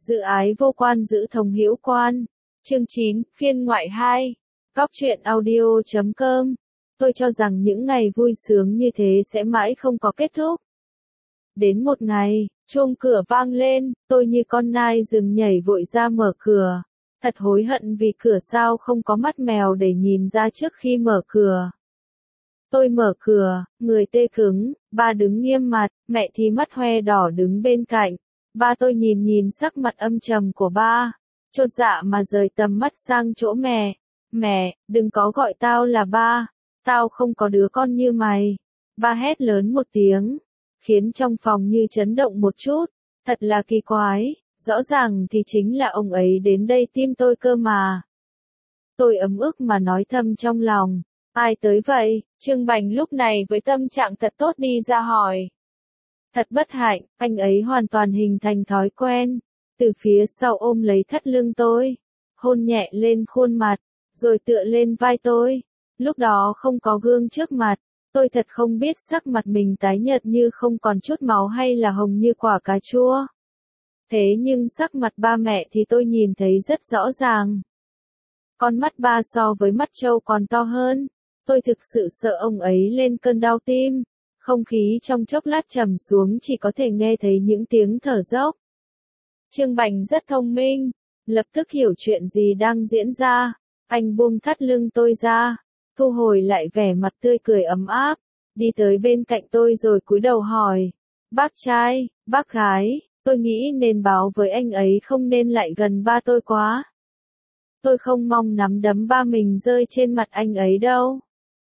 Giữ ái vô quan giữ thống hữu quan. Chương 9, phiên ngoại 2. Góc truyện audio.com. Tôi cho rằng những ngày vui sướng như thế sẽ mãi không có kết thúc. Đến một ngày, chuông cửa vang lên, tôi như con nai rừng nhảy vội ra mở cửa. Thật hối hận vì cửa sao không có mắt mèo để nhìn ra trước khi mở cửa. Tôi mở cửa, người tê cứng, ba đứng nghiêm mặt, mẹ thì mắt hoe đỏ đứng bên cạnh. Ba tôi nhìn sắc mặt âm trầm của ba, chột dạ mà rời tầm mắt sang chỗ mẹ. Mẹ, đừng có gọi tao là ba, tao không có đứa con như mày. Ba hét lớn một tiếng, khiến trong phòng như chấn động một chút, thật là kỳ quái, rõ ràng thì chính là ông ấy đến đây tìm tôi cơ mà. Tôi ấm ức mà nói thầm trong lòng, ai tới vậy? Trương Bành lúc này với tâm trạng thật tốt đi ra hỏi. Thật bất hạnh, anh ấy hoàn toàn hình thành thói quen, từ phía sau ôm lấy thắt lưng tôi, hôn nhẹ lên khuôn mặt, rồi tựa lên vai tôi. Lúc đó không có gương trước mặt, tôi thật không biết sắc mặt mình tái nhợt như không còn chút máu hay là hồng như quả cà chua. Thế nhưng sắc mặt ba mẹ thì tôi nhìn thấy rất rõ ràng. Con mắt ba so với mắt trâu còn to hơn. Tôi thực sự sợ ông ấy lên cơn đau tim. Không khí trong chốc lát trầm xuống, chỉ có thể nghe thấy những tiếng thở dốc. Trương Bành rất thông minh, lập tức hiểu chuyện gì đang diễn ra. Anh buông thắt lưng tôi ra, thu hồi lại vẻ mặt tươi cười ấm áp, đi tới bên cạnh tôi rồi cúi đầu hỏi. Bác trai, bác gái, tôi nghĩ nên báo với anh ấy không nên lại gần ba tôi quá. Tôi không mong nắm đấm ba mình rơi trên mặt anh ấy đâu.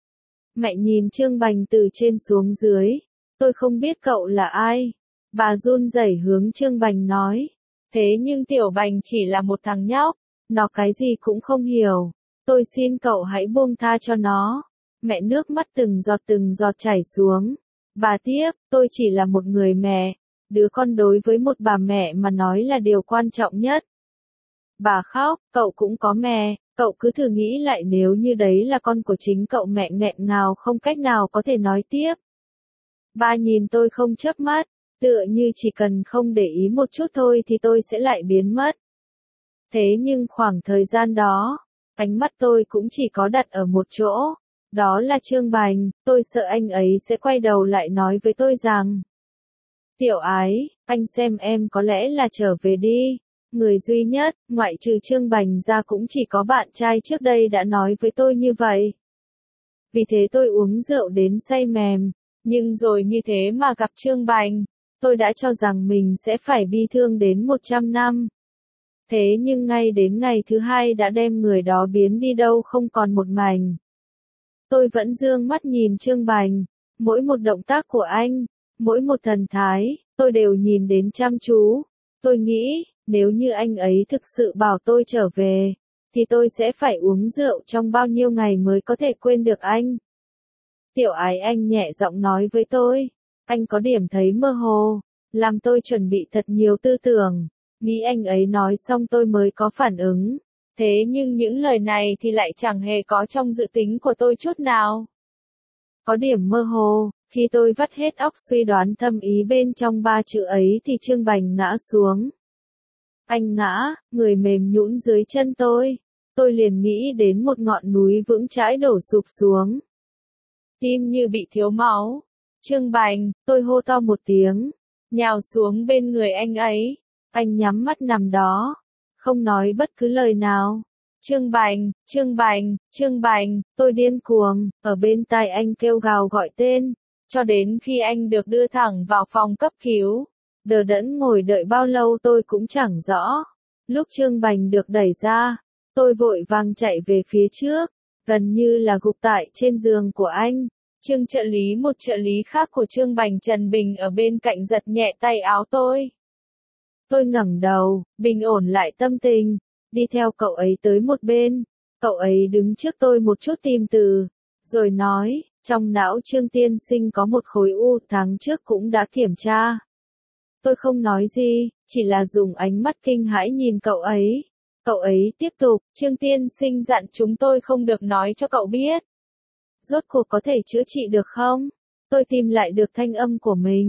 Mẹ nhìn Trương Bành từ trên xuống dưới. Tôi không biết cậu là ai. Bà run rẩy hướng Trương Bành nói. Thế nhưng Tiểu Bành chỉ là một thằng nhóc. Nó cái gì cũng không hiểu. Tôi xin cậu hãy buông tha cho nó. Mẹ nước mắt từng giọt chảy xuống. Bà tiếp, tôi chỉ là một người mẹ. Đứa con đối với một bà mẹ mà nói là điều quan trọng nhất. Bà khóc, cậu cũng có mẹ. Cậu cứ thử nghĩ lại nếu như đấy là con của chính cậu, mẹ nghẹn ngào không cách nào có thể nói tiếp. Ba nhìn tôi không chớp mắt, tựa như chỉ cần không để ý một chút thôi thì tôi sẽ lại biến mất. Thế nhưng khoảng thời gian đó, ánh mắt tôi cũng chỉ có đặt ở một chỗ, đó là Trương Bành. Tôi sợ anh ấy sẽ quay đầu lại nói với tôi rằng: Tiểu ái, anh xem em có lẽ là trở về đi. Người duy nhất, ngoại trừ Trương Bành ra cũng chỉ có bạn trai trước đây đã nói với tôi như vậy. Vì thế tôi uống rượu đến say mềm, nhưng rồi như thế mà gặp Trương Bành, tôi đã cho rằng mình sẽ phải bi thương đến 100 năm. Thế nhưng ngay đến ngày thứ hai đã đem người đó biến đi đâu không còn một mảnh. Tôi vẫn dương mắt nhìn Trương Bành, mỗi một động tác của anh, mỗi một thần thái, tôi đều nhìn đến chăm chú. Tôi nghĩ, nếu như anh ấy thực sự bảo tôi trở về, thì tôi sẽ phải uống rượu trong bao nhiêu ngày mới có thể quên được anh. Tiểu ái, anh nhẹ giọng nói với tôi, anh có điểm thấy mơ hồ, làm tôi chuẩn bị thật nhiều tư tưởng, nghĩ anh ấy nói xong tôi mới có phản ứng. Thế nhưng những lời này thì lại chẳng hề có trong dự tính của tôi chút nào. Có điểm mơ hồ, khi tôi vắt hết óc suy đoán thâm ý bên trong ba chữ ấy thì Trương Bành ngã xuống. Anh ngã, người mềm nhũn dưới chân tôi liền nghĩ đến một ngọn núi vững chãi đổ sụp xuống. Tim như bị thiếu máu. Trương Bành, tôi hô to một tiếng, nhào xuống bên người anh ấy. Anh nhắm mắt nằm đó, không nói bất cứ lời nào. Trương Bành, Trương Bành, Trương Bành, tôi điên cuồng, ở bên tai anh kêu gào gọi tên, cho đến khi anh được đưa thẳng vào phòng cấp cứu. Đờ đẫn ngồi đợi bao lâu tôi cũng chẳng rõ. Lúc Trương Bành được đẩy ra, tôi vội vàng chạy về phía trước, gần như là gục tại trên giường của anh. Trương trợ lý, một trợ lý khác của Trương Bành, Trần Bình, ở bên cạnh giật nhẹ tay áo tôi. Tôi ngẩng đầu, bình ổn lại tâm tình, đi theo cậu ấy tới một bên. Cậu ấy đứng trước tôi một chút tìm từ, rồi nói, trong não Trương tiên sinh có một khối u, tháng trước cũng đã kiểm tra. Tôi không nói gì, chỉ là dùng ánh mắt kinh hãi nhìn cậu ấy. Cậu ấy tiếp tục, Trương tiên sinh dặn chúng tôi không được nói cho cậu biết. Rốt cuộc có thể chữa trị được không? Tôi tìm lại được thanh âm của mình.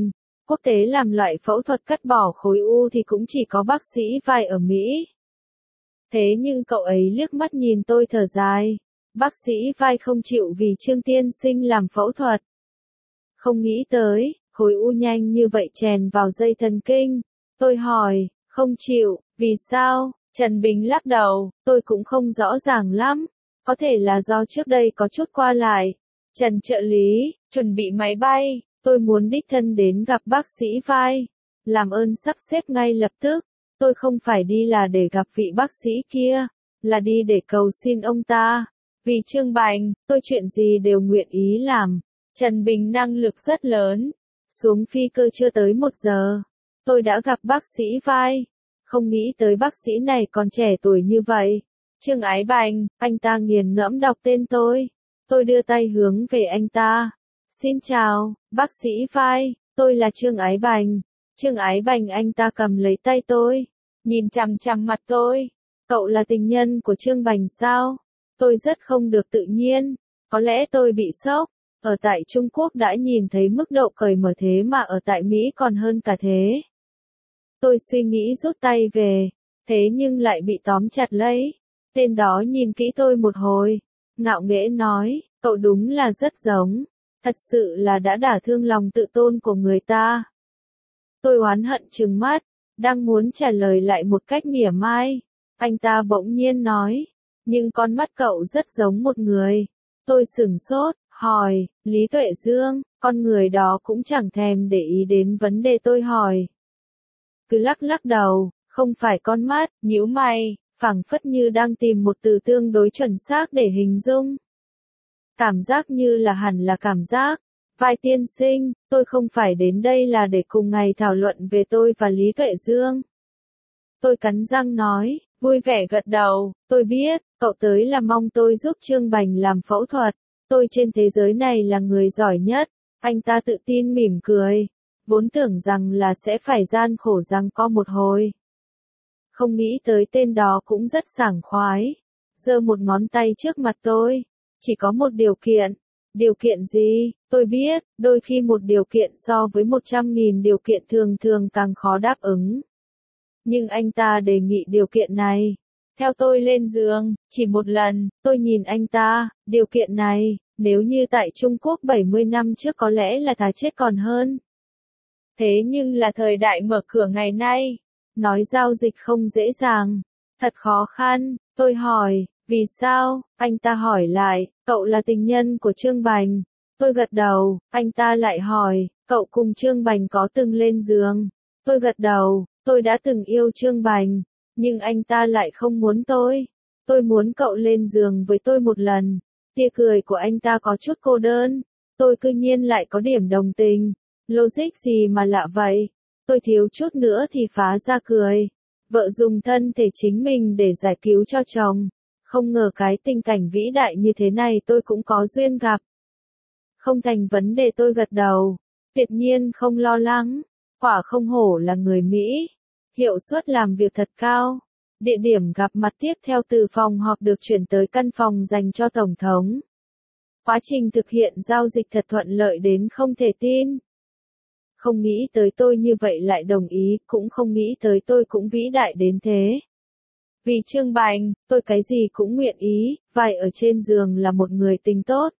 Quốc tế làm loại phẫu thuật cắt bỏ khối u thì cũng chỉ có bác sĩ vai ở Mỹ. Thế nhưng cậu ấy liếc mắt nhìn tôi thở dài. Bác sĩ vai không chịu vì Trương tiên sinh làm phẫu thuật. Không nghĩ tới, khối u nhanh như vậy chèn vào dây thần kinh. Tôi hỏi, không chịu, vì sao? Trần Bình lắc đầu, tôi cũng không rõ ràng lắm. Có thể là do trước đây có chút qua lại. Trần trợ lý, chuẩn bị máy bay, tôi muốn đích thân đến gặp bác sĩ vai. Làm ơn sắp xếp ngay lập tức. Tôi không phải đi là để gặp vị bác sĩ kia, là đi để cầu xin ông ta. Vì Trương Bành, tôi chuyện gì đều nguyện ý làm. Trần Bình năng lực rất lớn. Xuống phi cơ chưa tới 1 giờ. Tôi đã gặp bác sĩ vai. Không nghĩ tới bác sĩ này còn trẻ tuổi như vậy. Trương Ái Bành, anh ta nghiền ngẫm đọc tên tôi. Tôi đưa tay hướng về anh ta. Xin chào, bác sĩ vai, tôi là Trương Ái Bành. Trương Ái Bành anh ta cầm lấy tay tôi. Nhìn chằm chằm mặt tôi. Cậu là tình nhân của Trương Bành sao? Tôi rất không được tự nhiên. Có lẽ tôi bị sốc. Ở tại Trung Quốc đã nhìn thấy mức độ cởi mở thế mà ở tại Mỹ còn hơn cả thế. Tôi suy nghĩ rút tay về. Thế nhưng lại bị tóm chặt lấy. Tên đó nhìn kỹ tôi một hồi. Ngạo nghễ nói, cậu đúng là rất giống. Thật sự là đã đả thương lòng tự tôn của người ta. Tôi oán hận trừng mắt. Đang muốn trả lời lại một cách mỉa mai. Anh ta bỗng nhiên nói. Nhưng con mắt cậu rất giống một người. Tôi sửng sốt, hỏi, Lý Tuệ Dương, con người đó cũng chẳng thèm để ý đến vấn đề tôi hỏi. Cứ lắc lắc đầu, không phải con mắt, nhíu mày, phảng phất như đang tìm một từ tương đối chuẩn xác để hình dung. Cảm giác như là hẳn là cảm giác. Vai tiên sinh, tôi không phải đến đây là để cùng ngày thảo luận về tôi và Lý Tuệ Dương. Tôi cắn răng nói, vui vẻ gật đầu, tôi biết, cậu tới là mong tôi giúp Trương Bành làm phẫu thuật. Tôi trên thế giới này là người giỏi nhất. Anh ta tự tin mỉm cười. Vốn tưởng rằng là sẽ phải gian khổ giằng co một hồi. Không nghĩ tới tên đó cũng rất sảng khoái. Giơ một ngón tay trước mặt tôi. Chỉ có một điều kiện. Điều kiện gì? Tôi biết, đôi khi một điều kiện so với 100.000 điều kiện thường thường càng khó đáp ứng. Nhưng anh ta đề nghị điều kiện này. Theo tôi lên giường, chỉ một lần, tôi nhìn anh ta, điều kiện này, nếu như tại Trung Quốc 70 năm trước có lẽ là thà chết còn hơn. Thế nhưng là thời đại mở cửa ngày nay, nói giao dịch không dễ dàng, thật khó khăn, tôi hỏi, vì sao, anh ta hỏi lại, cậu là tình nhân của Trương Bành. Tôi gật đầu, anh ta lại hỏi, cậu cùng Trương Bành có từng lên giường. Tôi gật đầu, tôi đã từng yêu Trương Bành. Nhưng anh ta lại không muốn tôi. Tôi muốn cậu lên giường với tôi một lần. Tia cười của anh ta có chút cô đơn. Tôi cư nhiên lại có điểm đồng tình. Logic gì mà lạ vậy? Tôi thiếu chút nữa thì phá ra cười. Vợ dùng thân thể chính mình để giải cứu cho chồng. Không ngờ cái tình cảnh vĩ đại như thế này tôi cũng có duyên gặp. Không thành vấn đề tôi gật đầu. Tuyệt nhiên không lo lắng. Quả không hổ là người Mỹ. Hiệu suất làm việc thật cao. Địa điểm gặp mặt tiếp theo từ phòng họp được chuyển tới căn phòng dành cho Tổng thống. Quá trình thực hiện giao dịch thật thuận lợi đến không thể tin. Không nghĩ tới tôi như vậy lại đồng ý, cũng không nghĩ tới tôi cũng vĩ đại đến thế. Vì Trương Bành, tôi cái gì cũng nguyện ý, vai ở trên giường là một người tình tốt.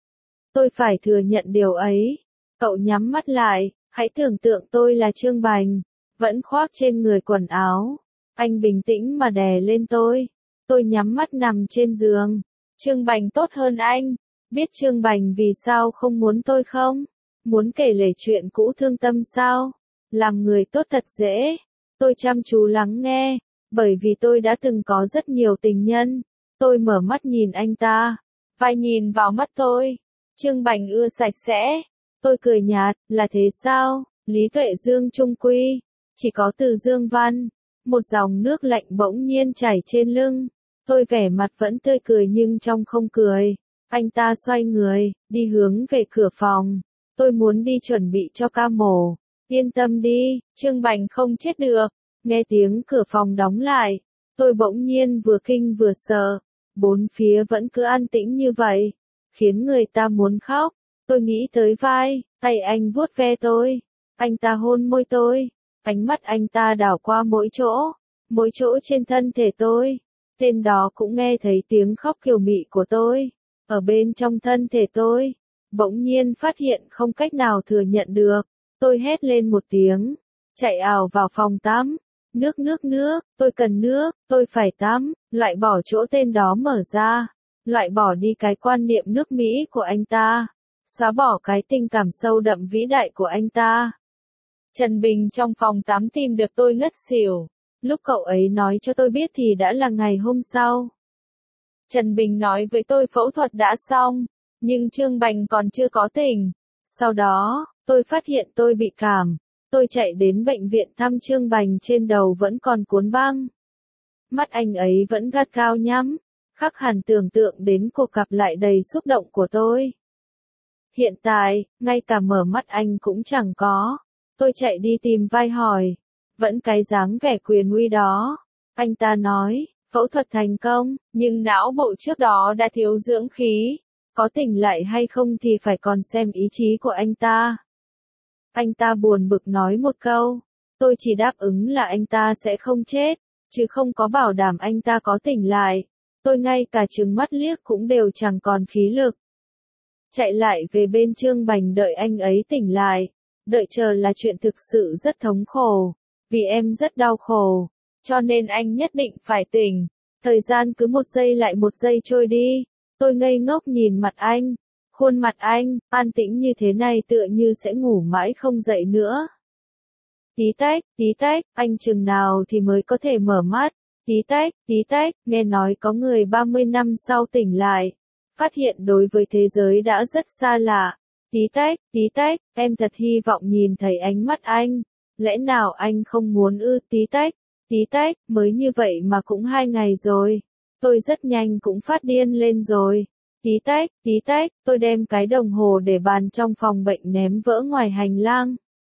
Tôi phải thừa nhận điều ấy. Cậu nhắm mắt lại, hãy tưởng tượng tôi là Trương Bành. Vẫn khoác trên người quần áo. Anh bình tĩnh mà đè lên tôi. Tôi nhắm mắt nằm trên giường. Trương Bành tốt hơn anh. Biết Trương Bành vì sao không muốn tôi không? Muốn kể lể chuyện cũ thương tâm sao? Làm người tốt thật dễ. Tôi chăm chú lắng nghe. Bởi vì tôi đã từng có rất nhiều tình nhân. Tôi mở mắt nhìn anh ta. Vai nhìn vào mắt tôi. Trương Bành ưa sạch sẽ. Tôi cười nhạt, là thế sao? Lý Tuệ Dương trung quy. Chỉ có từ Dương Văn. Một dòng nước lạnh bỗng nhiên chảy trên lưng. Tôi vẻ mặt vẫn tươi cười nhưng trong không cười. Anh ta xoay người, đi hướng về cửa phòng. Tôi muốn đi chuẩn bị cho ca mổ. Yên tâm đi, Trương Bành không chết được. Nghe tiếng cửa phòng đóng lại. Tôi bỗng nhiên vừa kinh vừa sợ. Bốn phía vẫn cứ an tĩnh như vậy. Khiến người ta muốn khóc. Tôi nghĩ tới vai, tay anh vuốt ve tôi. Anh ta hôn môi tôi, ánh mắt anh ta đảo qua mỗi chỗ trên thân thể tôi. Tên đó cũng nghe thấy tiếng khóc kiều mị của tôi, ở bên trong thân thể tôi. Bỗng nhiên phát hiện không cách nào thừa nhận được, tôi hét lên một tiếng, chạy ào vào phòng tắm. Nước, tôi cần nước, tôi phải tắm, loại bỏ chỗ tên đó mở ra, loại bỏ đi cái quan niệm nước Mỹ của anh ta, xóa bỏ cái tình cảm sâu đậm vĩ đại của anh ta. Trần Bình trong phòng tắm tìm được tôi ngất xỉu. Lúc cậu ấy nói cho tôi biết thì đã là ngày hôm sau. Trần Bình nói với tôi phẫu thuật đã xong, nhưng Trương Bành còn chưa có tỉnh. Sau đó, tôi phát hiện tôi bị cảm. Tôi chạy đến bệnh viện thăm Trương Bành, trên đầu vẫn còn cuốn băng. Mắt anh ấy vẫn gắt cao nhắm, khắc hẳn tưởng tượng đến cuộc gặp lại đầy xúc động của tôi. Hiện tại, ngay cả mở mắt anh cũng chẳng có. Tôi chạy đi tìm vai hỏi. Vẫn cái dáng vẻ quyền uy đó. Anh ta nói, phẫu thuật thành công, nhưng não bộ trước đó đã thiếu dưỡng khí. Có tỉnh lại hay không thì phải còn xem ý chí của anh ta. Anh ta buồn bực nói một câu. Tôi chỉ đáp ứng là anh ta sẽ không chết, chứ không có bảo đảm anh ta có tỉnh lại. Tôi ngay cả trừng mắt liếc cũng đều chẳng còn khí lực. Chạy lại về bên Trương Bành đợi anh ấy tỉnh lại. Đợi chờ là chuyện thực sự rất thống khổ. Vì em rất đau khổ, cho nên anh nhất định phải tỉnh. Thời gian cứ một giây lại một giây trôi đi. Tôi ngây ngốc nhìn mặt anh. Khuôn mặt anh, an tĩnh như thế này tựa như sẽ ngủ mãi không dậy nữa. Tí tách, anh chừng nào thì mới có thể mở mắt. Tí tách, nghe nói có người 30 năm sau tỉnh lại. Phát hiện đối với thế giới đã rất xa lạ. Tí tách, em thật hy vọng nhìn thấy ánh mắt anh. Lẽ nào anh không muốn ư? Tí tách, mới như vậy mà cũng 2 ngày rồi. Tôi rất nhanh cũng phát điên lên rồi. Tí tách, tôi đem cái đồng hồ để bàn trong phòng bệnh ném vỡ ngoài hành lang.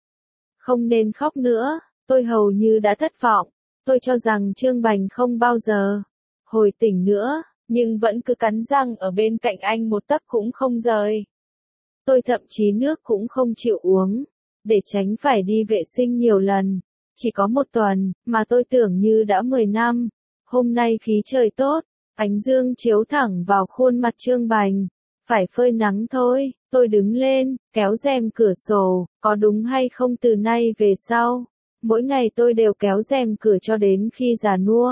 Không nên khóc nữa, tôi hầu như đã thất vọng. Tôi cho rằng Trương Bành không bao giờ hồi tỉnh nữa, nhưng vẫn cứ cắn răng ở bên cạnh anh một tấc cũng không rời. Tôi thậm chí nước cũng không chịu uống, để tránh phải đi vệ sinh nhiều lần. Chỉ có 1 tuần, mà tôi tưởng như đã 10 năm. Hôm nay khí trời tốt, ánh dương chiếu thẳng vào khuôn mặt Trương Bành. Phải phơi nắng thôi, tôi đứng lên, kéo rèm cửa sổ, có đúng hay không từ nay về sau. Mỗi ngày tôi đều kéo rèm cửa cho đến khi già nua.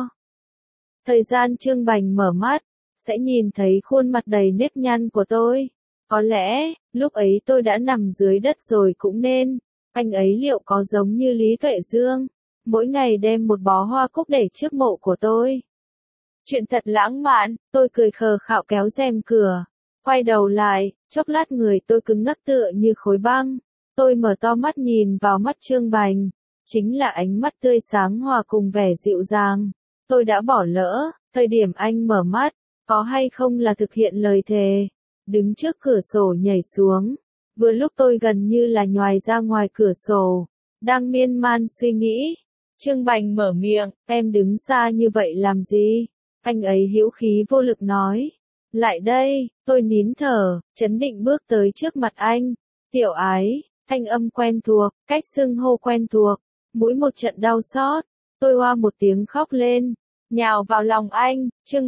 Thời gian Trương Bành mở mắt, sẽ nhìn thấy khuôn mặt đầy nếp nhăn của tôi. Có lẽ, lúc ấy tôi đã nằm dưới đất rồi cũng nên. Anh ấy liệu có giống như Lý Tuệ Dương, mỗi ngày đem một bó hoa cúc để trước mộ của tôi. Chuyện thật lãng mạn, tôi cười khờ khạo kéo rèm cửa. Quay đầu lại, chốc lát người tôi cứng ngắc tựa như khối băng. Tôi mở to mắt nhìn vào mắt Trương Bành. Chính là ánh mắt tươi sáng hòa cùng vẻ dịu dàng. Tôi đã bỏ lỡ, thời điểm anh mở mắt, có hay không là thực hiện lời thề. Đứng trước cửa sổ nhảy xuống. Vừa lúc tôi gần như là nhoài ra ngoài cửa sổ. Đang miên man suy nghĩ. Trương Bành mở miệng, em đứng xa như vậy làm gì? Anh ấy hữu khí vô lực nói. Lại đây, tôi nín thở, chấn định bước tới trước mặt anh. Tiểu Ái, thanh âm quen thuộc, cách xưng hô quen thuộc. Mũi một trận đau xót. Tôi oa một tiếng khóc lên. Nhào vào lòng anh, Trương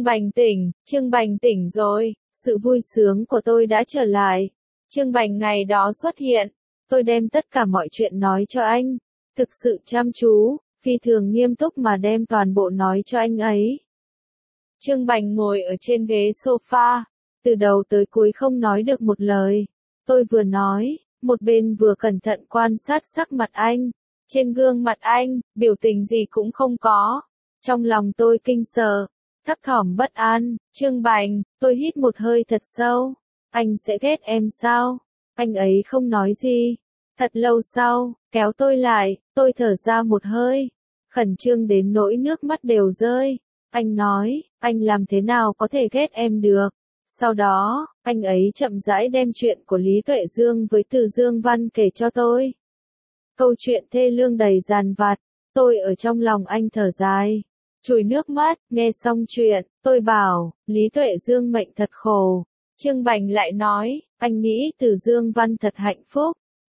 Bành tỉnh rồi. Sự vui sướng của tôi đã trở lại. Trương Bành ngày đó xuất hiện. Tôi đem tất cả mọi chuyện nói cho anh. Thực sự chăm chú, phi thường nghiêm túc mà đem toàn bộ nói cho anh ấy. Trương Bành ngồi ở trên ghế sofa. Từ đầu tới cuối không nói được một lời. Tôi vừa nói, một bên vừa cẩn thận quan sát sắc mặt anh. Trên gương mặt anh, biểu tình gì cũng không có. Trong lòng tôi kinh sợ, thấp thỏm bất an. Trương Bành, tôi hít một hơi thật sâu. Anh sẽ ghét em sao? Anh ấy không nói gì. Thật lâu sau, kéo tôi lại, tôi thở ra một hơi. Khẩn trương đến nỗi nước mắt đều rơi. Anh nói, anh làm thế nào có thể ghét em được? Sau đó, anh ấy chậm rãi đem chuyện của Lý Tuệ Dương với Từ Dương Văn kể cho tôi. Câu chuyện thê lương đầy dằn vặt. Tôi ở trong lòng anh thở dài, chùi nước mắt. Nghe xong chuyện, tôi bảo, Lý Tuệ Dương mệnh thật khổ. Trương Bành lại nói, anh nghĩ Từ Dương Văn thật hạnh phúc.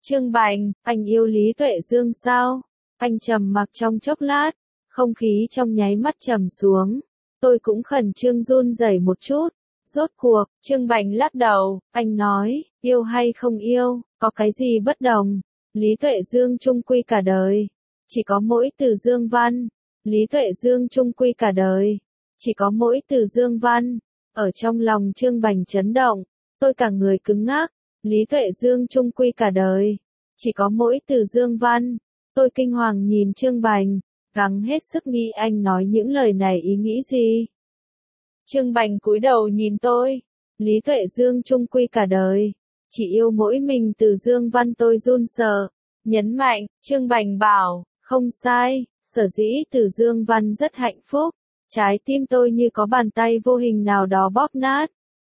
Trương Bành, anh yêu Lý Tuệ Dương sao? Anh trầm mặc trong chốc lát, không khí trong nháy mắt trầm xuống. Tôi cũng khẩn trương run rẩy một chút. Rốt cuộc, Trương Bành lắc đầu, anh nói, yêu hay không yêu, có cái gì bất đồng. Lý Tuệ Dương chung quy cả đời, chỉ có mỗi từ Dương Văn. Lý Tuệ Dương chung quy cả đời, chỉ có mỗi từ Dương Văn. Ở trong lòng Trương Bành chấn động, tôi cả người cứng ngắc. Lý Tuệ Dương chung quy cả đời, chỉ có mỗi từ Dương Văn. Tôi kinh hoàng nhìn Trương Bành, gắng hết sức nghĩ anh nói những lời này ý nghĩ gì. Trương Bành cúi đầu nhìn tôi. Lý Tuệ Dương chung quy cả đời, chỉ yêu mỗi mình từ Dương Văn. Tôi run sợ, nhấn mạnh, Trương Bành bảo, không sai, sở dĩ từ Dương Văn rất hạnh phúc. Trái tim tôi như có bàn tay vô hình nào đó bóp nát.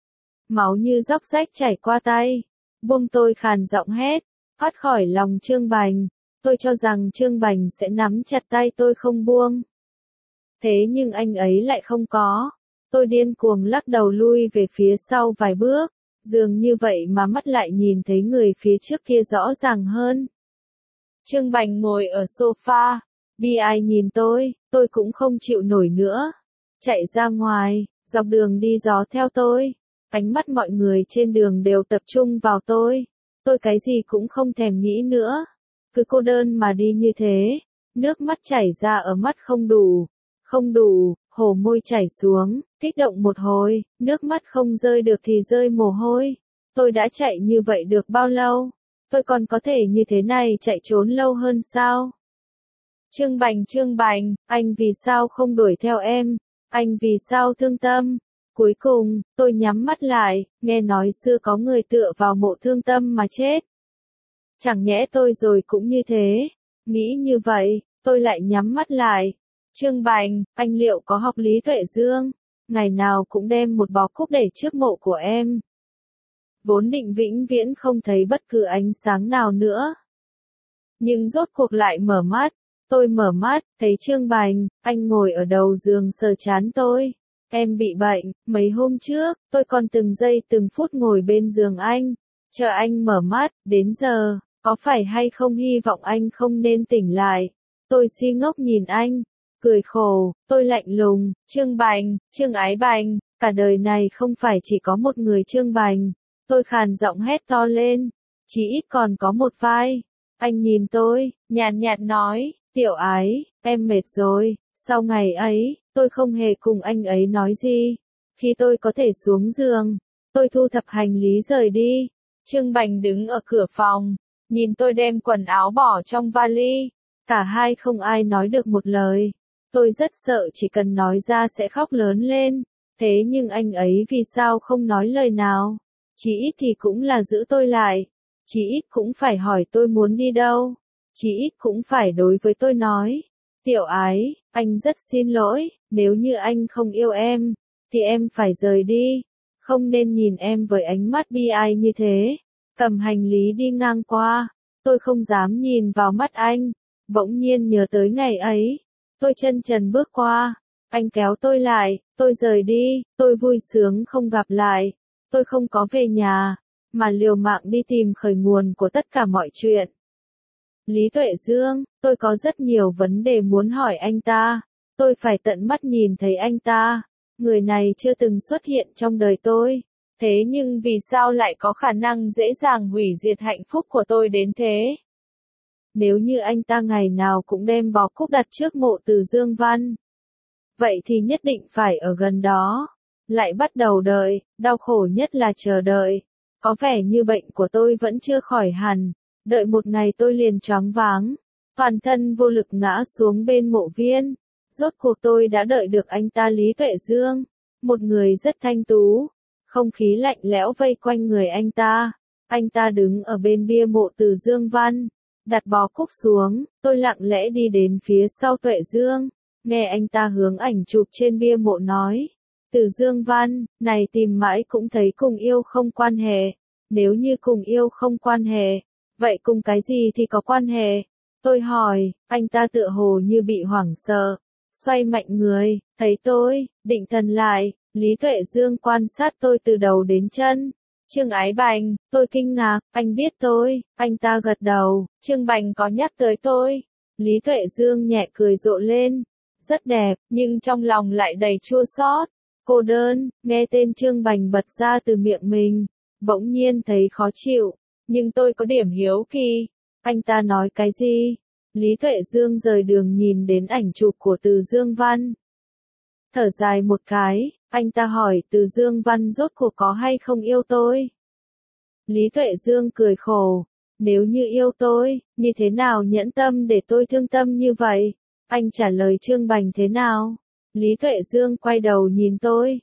Máu như róc rách chảy qua tay. Buông, tôi khàn giọng hét, thoát khỏi lòng Trương Bành. Tôi cho rằng Trương Bành sẽ nắm chặt tay tôi không buông. Thế nhưng anh ấy lại không có. Tôi điên cuồng lắc đầu lui về phía sau vài bước. Dường như vậy mà mắt lại nhìn thấy người phía trước kia rõ ràng hơn. Trương Bành ngồi ở sofa. Bi ai nhìn tôi cũng không chịu nổi nữa. Chạy ra ngoài, dọc đường đi gió theo tôi. Ánh mắt mọi người trên đường đều tập trung vào tôi. Tôi cái gì cũng không thèm nghĩ nữa. Cứ cô đơn mà đi như thế. Nước mắt chảy ra ở mắt không đủ, hổ môi chảy xuống, kích động một hồi, nước mắt không rơi được thì rơi mồ hôi. Tôi đã chạy như vậy được bao lâu? Tôi còn có thể như thế này chạy trốn lâu hơn sao? Trương Bành, anh vì sao không đuổi theo em? Anh vì sao thương tâm? Cuối cùng, tôi nhắm mắt lại, nghe nói xưa có người tựa vào mộ thương tâm mà chết. Chẳng nhẽ tôi rồi cũng như thế? Nghĩ như vậy, tôi lại nhắm mắt lại. Trương Bành, anh liệu có học Lý Tuệ Dương? Ngày nào cũng đem một bó cúc để trước mộ của em. Vốn định vĩnh viễn không thấy bất cứ ánh sáng nào nữa. Nhưng rốt cuộc lại mở mắt. Tôi mở mắt, thấy Trương Bành, anh ngồi ở đầu giường sờ trán tôi. Em bị bệnh, mấy hôm trước, tôi còn từng giây từng phút ngồi bên giường anh. Chờ anh mở mắt, đến giờ, có phải hay không hy vọng anh không nên tỉnh lại. Tôi si ngốc nhìn anh, cười khổ, tôi lạnh lùng, Trương Bành, Trương Ái Bành, cả đời này không phải chỉ có một người Trương Bành. Tôi khàn giọng hét to lên, chỉ ít còn có một vai. Anh nhìn tôi, nhàn nhạt nói, Tiểu Ái, em mệt rồi. Sau ngày ấy, tôi không hề cùng anh ấy nói gì. Khi tôi có thể xuống giường, tôi thu thập hành lý rời đi. Trương Bành đứng ở cửa phòng, nhìn tôi đem quần áo bỏ trong vali. Cả hai không ai nói được một lời. Tôi rất sợ chỉ cần nói ra sẽ khóc lớn lên. Thế nhưng anh ấy vì sao không nói lời nào? Chỉ ít thì cũng là giữ tôi lại. Chỉ ít cũng phải hỏi tôi muốn đi đâu. Chỉ ít cũng phải đối với tôi nói. Tiểu Ái, anh rất xin lỗi, nếu như anh không yêu em, thì em phải rời đi. Không nên nhìn em với ánh mắt bi ai như thế. Cầm hành lý đi ngang qua, tôi không dám nhìn vào mắt anh. Bỗng nhiên nhớ tới ngày ấy. Tôi chân trần bước qua, anh kéo tôi lại, tôi rời đi, tôi vui sướng không gặp lại. Tôi không có về nhà, mà liều mạng đi tìm khởi nguồn của tất cả mọi chuyện. Lý Tuệ Dương, tôi có rất nhiều vấn đề muốn hỏi anh ta. Tôi phải tận mắt nhìn thấy anh ta. Người này chưa từng xuất hiện trong đời tôi. Thế nhưng vì sao lại có khả năng dễ dàng hủy diệt hạnh phúc của tôi đến thế? Nếu như anh ta ngày nào cũng đem bó cúc đặt trước mộ từ Dương Văn, vậy thì nhất định phải ở gần đó. Lại bắt đầu đợi, đau khổ nhất là chờ đợi. Có vẻ như bệnh của tôi vẫn chưa khỏi hẳn. Đợi một ngày tôi liền choáng váng, toàn thân vô lực ngã xuống bên mộ viên. Rốt cuộc tôi đã đợi được anh ta Lý Tuệ Dương, một người rất thanh tú. Không khí lạnh lẽo vây quanh người anh ta. Anh ta đứng ở bên bia mộ từ Dương Văn, đặt bó cúc xuống. Tôi lặng lẽ đi đến phía sau Tuệ Dương, nghe anh ta hướng ảnh chụp trên bia mộ nói. Từ Dương Văn, này tìm mãi cũng thấy cùng yêu không quan hệ. Nếu như cùng yêu không quan hệ, vậy cùng cái gì thì có quan hệ? Tôi hỏi, anh ta tựa hồ như bị hoảng sợ. Xoay mạnh người, thấy tôi, định thần lại. Lý Tuệ Dương quan sát tôi từ đầu đến chân. Trương Ái Bành, tôi kinh ngạc, anh biết tôi, anh ta gật đầu, Trương Bành có nhắc tới tôi. Lý Tuệ Dương nhẹ cười rộ lên, rất đẹp, nhưng trong lòng lại đầy chua xót, cô đơn, nghe tên Trương Bành bật ra từ miệng mình, bỗng nhiên thấy khó chịu, nhưng tôi có điểm hiếu kỳ, anh ta nói cái gì? Lý Tuệ Dương rời đường nhìn đến ảnh chụp của Từ Dương Văn. Thở dài một cái, anh ta hỏi Từ Dương Văn rốt cuộc có hay không yêu tôi? Lý Tuệ Dương cười khổ, nếu như yêu tôi, như thế nào nhẫn tâm để tôi thương tâm như vậy? Anh trả lời Trương Bành thế nào? Lý Tuệ Dương quay đầu nhìn tôi,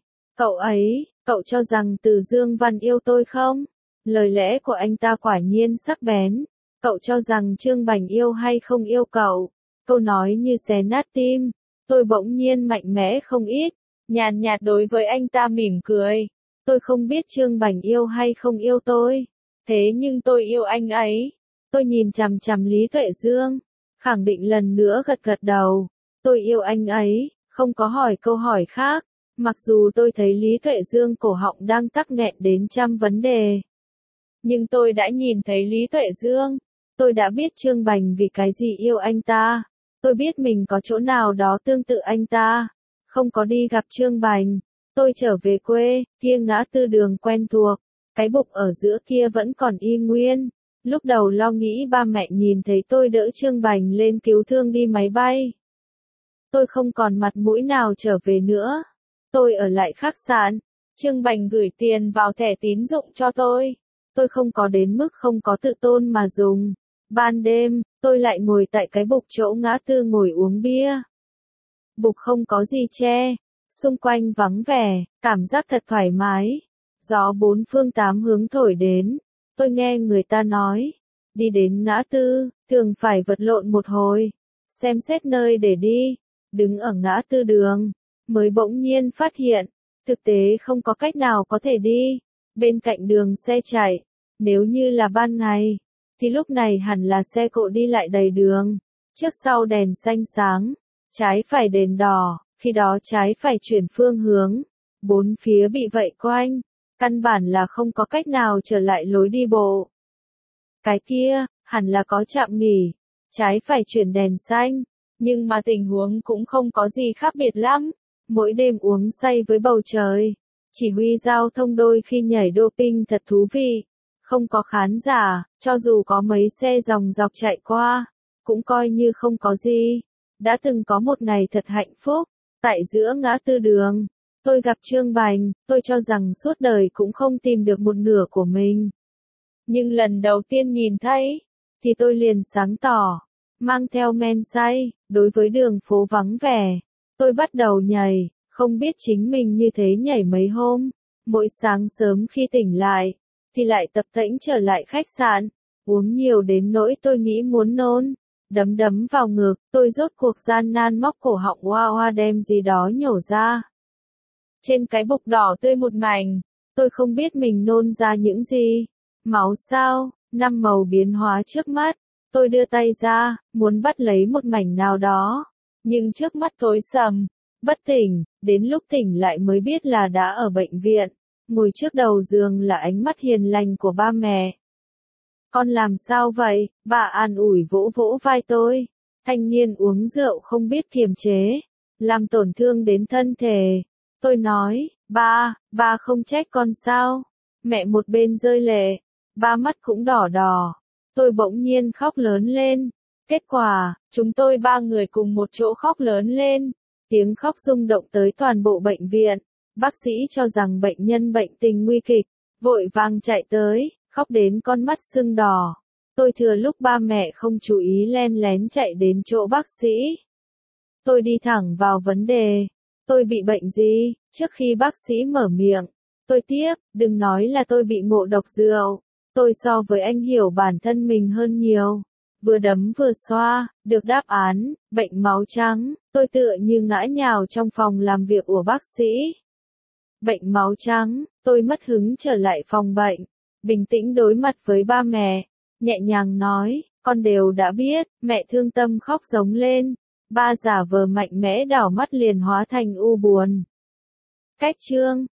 cậu cho rằng Từ Dương Văn yêu tôi không? Lời lẽ của anh ta quả nhiên sắc bén, cậu cho rằng Trương Bành yêu hay không yêu cậu? Câu nói như xé nát tim, tôi bỗng nhiên mạnh mẽ không ít, nhàn nhạt đối với anh ta mỉm cười. Tôi không biết Trương Bành yêu hay không yêu tôi, thế nhưng tôi yêu anh ấy. Tôi nhìn chằm chằm Lý Tuệ Dương, khẳng định lần nữa gật gật đầu. Tôi yêu anh ấy, không có hỏi câu hỏi khác, mặc dù tôi thấy Lý Tuệ Dương cổ họng đang tắc nghẹn đến trăm vấn đề. Nhưng tôi đã nhìn thấy Lý Tuệ Dương, tôi đã biết Trương Bành vì cái gì yêu anh ta, tôi biết mình có chỗ nào đó tương tự anh ta. Không có đi gặp Trương Bành, tôi trở về quê, kia ngã tư đường quen thuộc, cái bục ở giữa kia vẫn còn y nguyên. Lúc đầu lo nghĩ ba mẹ nhìn thấy tôi đỡ Trương Bành lên cứu thương đi máy bay. Tôi không còn mặt mũi nào trở về nữa. Tôi ở lại khách sạn, Trương Bành gửi tiền vào thẻ tín dụng cho tôi. Tôi không có đến mức không có tự tôn mà dùng. Ban đêm, tôi lại ngồi tại cái bục chỗ ngã tư ngồi uống bia. Bục không có gì che, xung quanh vắng vẻ, cảm giác thật thoải mái. Gió bốn phương tám hướng thổi đến, tôi nghe người ta nói, đi đến ngã tư, thường phải vật lộn một hồi, xem xét nơi để đi, đứng ở ngã tư đường, mới bỗng nhiên phát hiện, thực tế không có cách nào có thể đi, bên cạnh đường xe chạy, nếu như là ban ngày, thì lúc này hẳn là xe cộ đi lại đầy đường, trước sau đèn xanh sáng, trái phải đèn đỏ, khi đó trái phải chuyển phương hướng, bốn phía bị vây quanh, căn bản là không có cách nào trở lại lối đi bộ. Cái kia, hẳn là có trạm nghỉ, trái phải chuyển đèn xanh, nhưng mà tình huống cũng không có gì khác biệt lắm, mỗi đêm uống say với bầu trời, chỉ huy giao thông đôi khi nhảy doping thật thú vị, không có khán giả, cho dù có mấy xe dòng dọc chạy qua, cũng coi như không có gì. Đã từng có một ngày thật hạnh phúc, tại giữa ngã tư đường, tôi gặp Trương Bành, tôi cho rằng suốt đời cũng không tìm được một nửa của mình. Nhưng lần đầu tiên nhìn thấy, thì tôi liền sáng tỏ, mang theo men say, đối với đường phố vắng vẻ, tôi bắt đầu nhảy, không biết chính mình như thế nhảy mấy hôm, mỗi sáng sớm khi tỉnh lại, thì lại tập tễnh trở lại khách sạn, uống nhiều đến nỗi tôi nghĩ muốn nôn. Đấm vào ngực, tôi rốt cuộc gian nan móc cổ họng hoa hoa đem gì đó nhổ ra. Trên cái bục đỏ tươi một mảnh, tôi không biết mình nôn ra những gì. Máu sao, năm màu biến hóa trước mắt, tôi đưa tay ra, muốn bắt lấy một mảnh nào đó. Nhưng trước mắt tối sầm, bất tỉnh, đến lúc tỉnh lại mới biết là đã ở bệnh viện. Ngồi trước đầu giường là ánh mắt hiền lành của ba mẹ. Con làm sao vậy? Bà an ủi vỗ vỗ vai tôi. Thanh niên uống rượu không biết kiềm chế, làm tổn thương đến thân thể. Tôi nói, ba không trách con sao? Mẹ một bên rơi lệ, ba mắt cũng đỏ đỏ. Tôi bỗng nhiên khóc lớn lên. Kết quả, chúng tôi ba người cùng một chỗ khóc lớn lên. Tiếng khóc rung động tới toàn bộ bệnh viện. Bác sĩ cho rằng bệnh nhân bệnh tình nguy kịch, vội vàng chạy tới, khóc đến con mắt sưng đỏ. Tôi thừa lúc ba mẹ không chú ý len lén chạy đến chỗ bác sĩ. Tôi đi thẳng vào vấn đề. Tôi bị bệnh gì? Trước khi bác sĩ mở miệng, tôi tiếp, đừng nói là tôi bị ngộ độc rượu. Tôi so với anh hiểu bản thân mình hơn nhiều. Vừa đấm vừa xoa, được đáp án, bệnh máu trắng. Tôi tựa như ngã nhào trong phòng làm việc của bác sĩ. Bệnh máu trắng, tôi mất hứng trở lại phòng bệnh. Bình tĩnh đối mặt với ba mẹ, nhẹ nhàng nói, con đều đã biết, mẹ thương tâm khóc giống lên, ba giả vờ mạnh mẽ đảo mắt liền hóa thành u buồn. Cách chương